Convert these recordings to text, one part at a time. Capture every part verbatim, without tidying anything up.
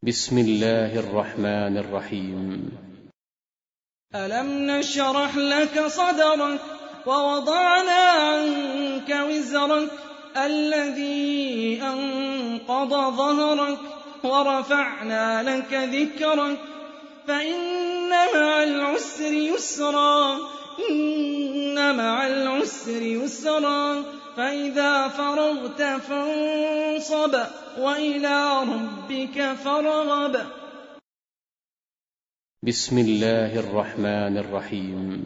بسم الله الرحمن الرحيم. ألم نشرح لك صدرك ووضعنا عنك وزرك الذي أنقض ظهرك ورفعنا لك ذكرك فإن مع العسر يسرا إن مع العسر يسرا فإذا فرغت فانصب وإلى ربك فارغب. بسم الله الرحمن الرحيم.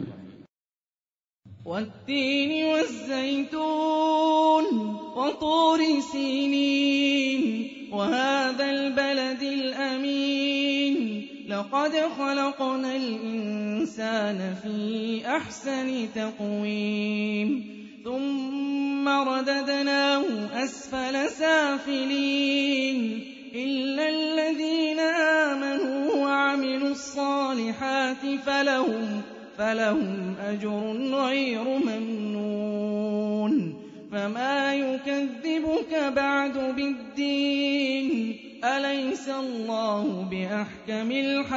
والتين والزيتون وطور سينين وهذا البلد الأمين لقد خلقنا الإنسان في أحسن تقويم ثم رددناه أسفل سافلين إلا الذين آمنوا وعملوا الصالحات فلهم فلهم أجر غير ممنون. فما يكذبك بعد بالدين أليس الله بأحكم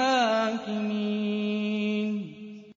الحاكمين.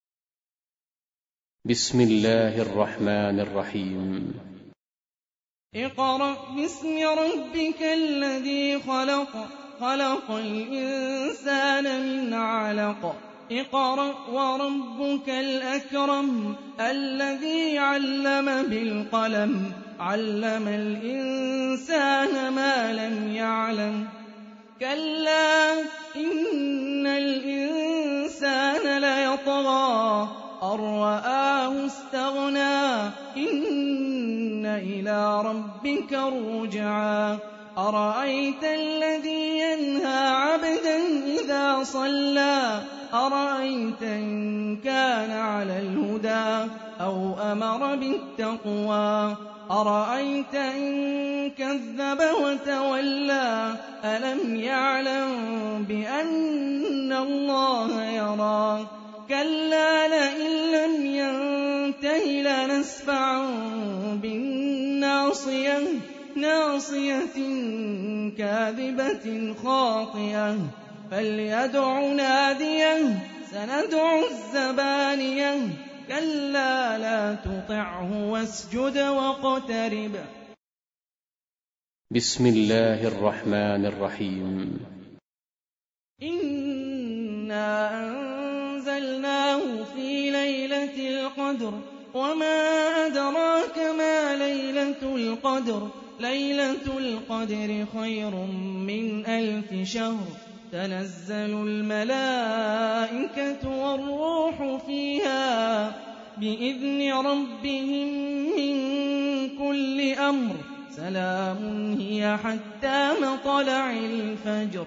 بسم الله الرحمن الرحيم. اقرأ باسم ربك الذي خلق خلق الإنسان من علق اقرأ وربك الأكرم الذي علم بالقلم علم الإنسان ما لم يعلم كلا إن الإنسان ليطغى أن رآه استغنى إن إلى ربك الرجعى أرأيت الذي ينهى عبدا إذا صلى أرأيت إن كان على الهدى أو أمر بالتقوى أرأيت إن كذب وتولى ألم يعلم بأن الله يرى كلا لئن لم ينته لنسفعا بالناصية ناصية كاذبة خاطئة فليدع ناديه سندع الزبانية كلا لا تطعه واسجد واقترب. بسم الله الرحمن الرحيم. إنا أنزلناه في ليلة القدر وما أدراك ما ليلة القدر ليلة القدر خير من ألف شهر تنزل الملائكة والروح فيها بإذن ربهم من كل أمر سلام هي حتى مطلع الفجر.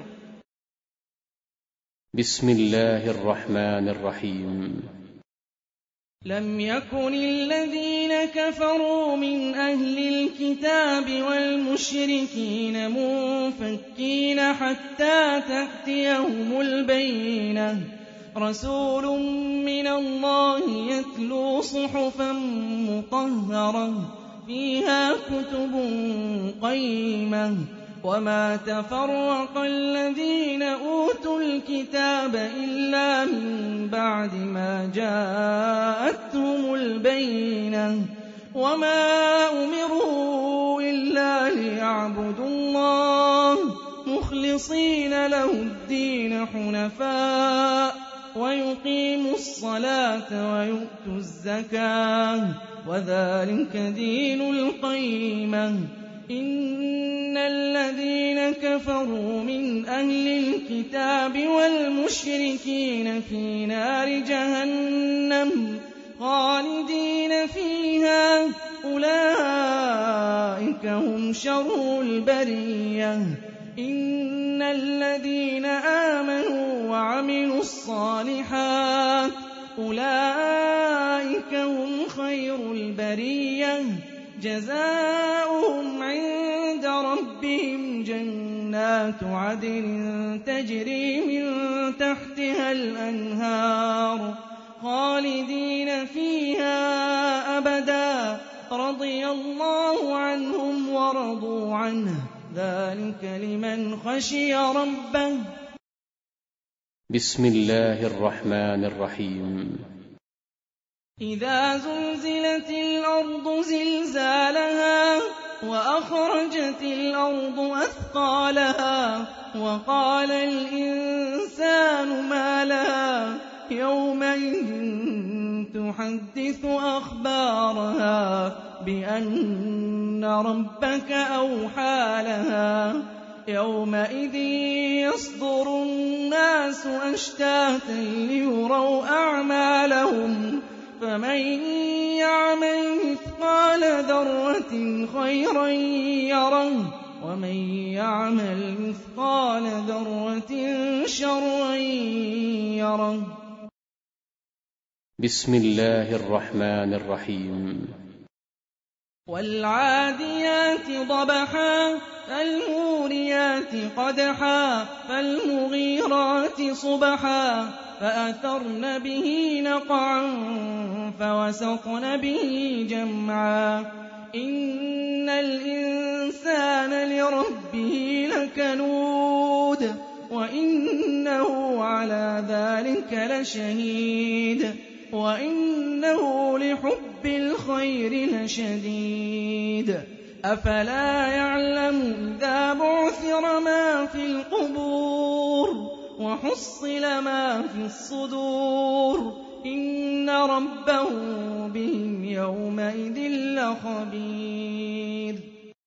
بسم الله الرحمن الرحيم. لم يكن الذين كفروا من أهل الكتاب والمشركين منفكين حتى تأتيهم البينة رسول من الله يتلو صحفا مطهرة فيها كتب قيمة وما تفرق الذين أوتوا الكتاب إلا من بعد ما جاءتهم البينة وما أمروا إلا ليعبدوا الله مخلصين له الدين حنفاء ويقيموا الصلاة ويؤتوا الزكاة وذلك دين القيمة. إن الذين كفروا من أهل الكتاب والمشركين في نار جهنم خالدين فيها أولئك هم شر البرية. إن الذين آمنوا وعملوا الصالحات أولئك هم خير البرية جزاؤهم عند ربهم جنات عدن تجري من تحتها الأنهار خالدين فيها أبدا رضي الله عنهم ورضوا عنه ذلك لمن خشي ربه. بسم الله الرحمن الرحيم. إذا زلزلت الأرض زلزالها وأخرجت الأرض أثقالها وقال الإنسان ما لها يومئذ تحدث أخبارها بأن ربك أوحى لها يومئذ يصدر الناس أشتاتا ليروا أعمالهم فمن يعمل مثقال ذرة خيرا يره ومن يعمل مثقال ذرة شرا يره. بسم الله الرحمن الرحيم. والعاديات ضبحا فالموريات قدحا فالمغيرات صبحا فأثرن به نقعا فوسطن به جمعا إن الإنسان لربه لكنود وإنه على ذلك لشهيد وإنه لحب الخير لشديد أفلا يعلم إذا بعثر ما في القبور وحصل ما في الصدور إن ربهم بهم يومئذ لخبير.